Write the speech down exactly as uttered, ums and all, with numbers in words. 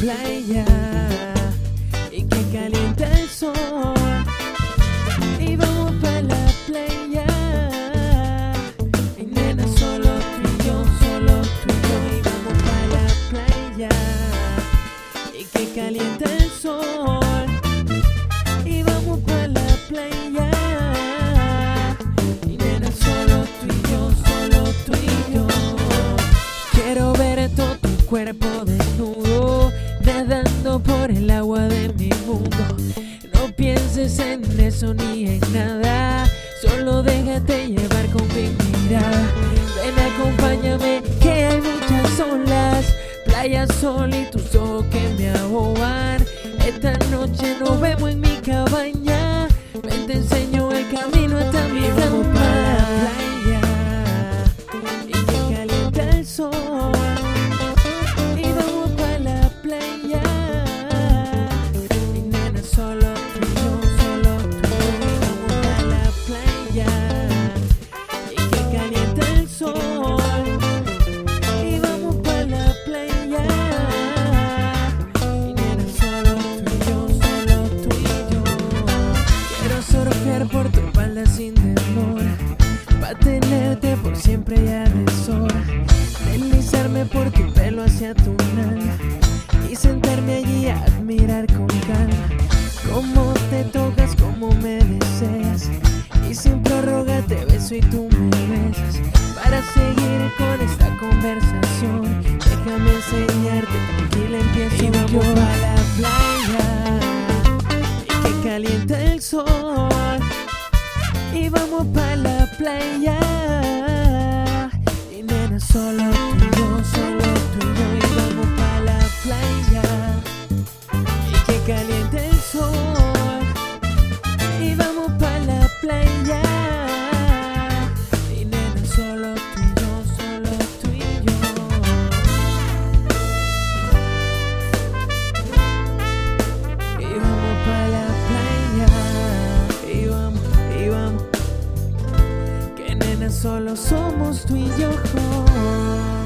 playa y que calienta el sol. Y vamos pa' la playa y nena, solo tú y yo, solo tú y yo. Y vamos pa' la playa y que calienta el sol. Y vamos pa' la playa y nena, solo tú y yo, solo tú y yo. Quiero ver todo tu cuerpo desnudo, nadando por el agua de mi mundo. No pienses en eso ni en nada, solo déjate llevar con mi mirada. Ven, acompáñame que hay muchas olas, playa, sol y tus ojos que me ahogan. Esta noche nos vemos en mi cabaña, ven, te enseño el camino hasta mi cama. Playa y que calienta el sol. Y vamos pa' la playa y nena, solo tú y yo, solo tú y yo. Y vamos pa' la playa y que calienta el sol. Y vamos pa' la playa y nena, solo tú y yo, solo tú y yo. Quiero surfear por tu espalda sin temor, pa' tenerte por siempre y a deshora. Deslizarme por tu pelo hacia tu nalga y sentarme allí a admirar con calma cómo te tocas, cómo me deseas. Y sin prórroga te beso y tú me besas. Para seguir con esta conversación, déjame enseñarte, tranquila empiezo. Y vamos yo a la playa y que calienta el sol. Y vamos pa' la playa y nena, solo tú y yo, solo tú y yo. Y vamos pa' la playa y que calienta el sol. Y vamos pa' la playa y nena, solo tú y yo, solo tú y yo. Y vamos pa' la playa y vamos, y vamos, que nena, solo somos tú y yo.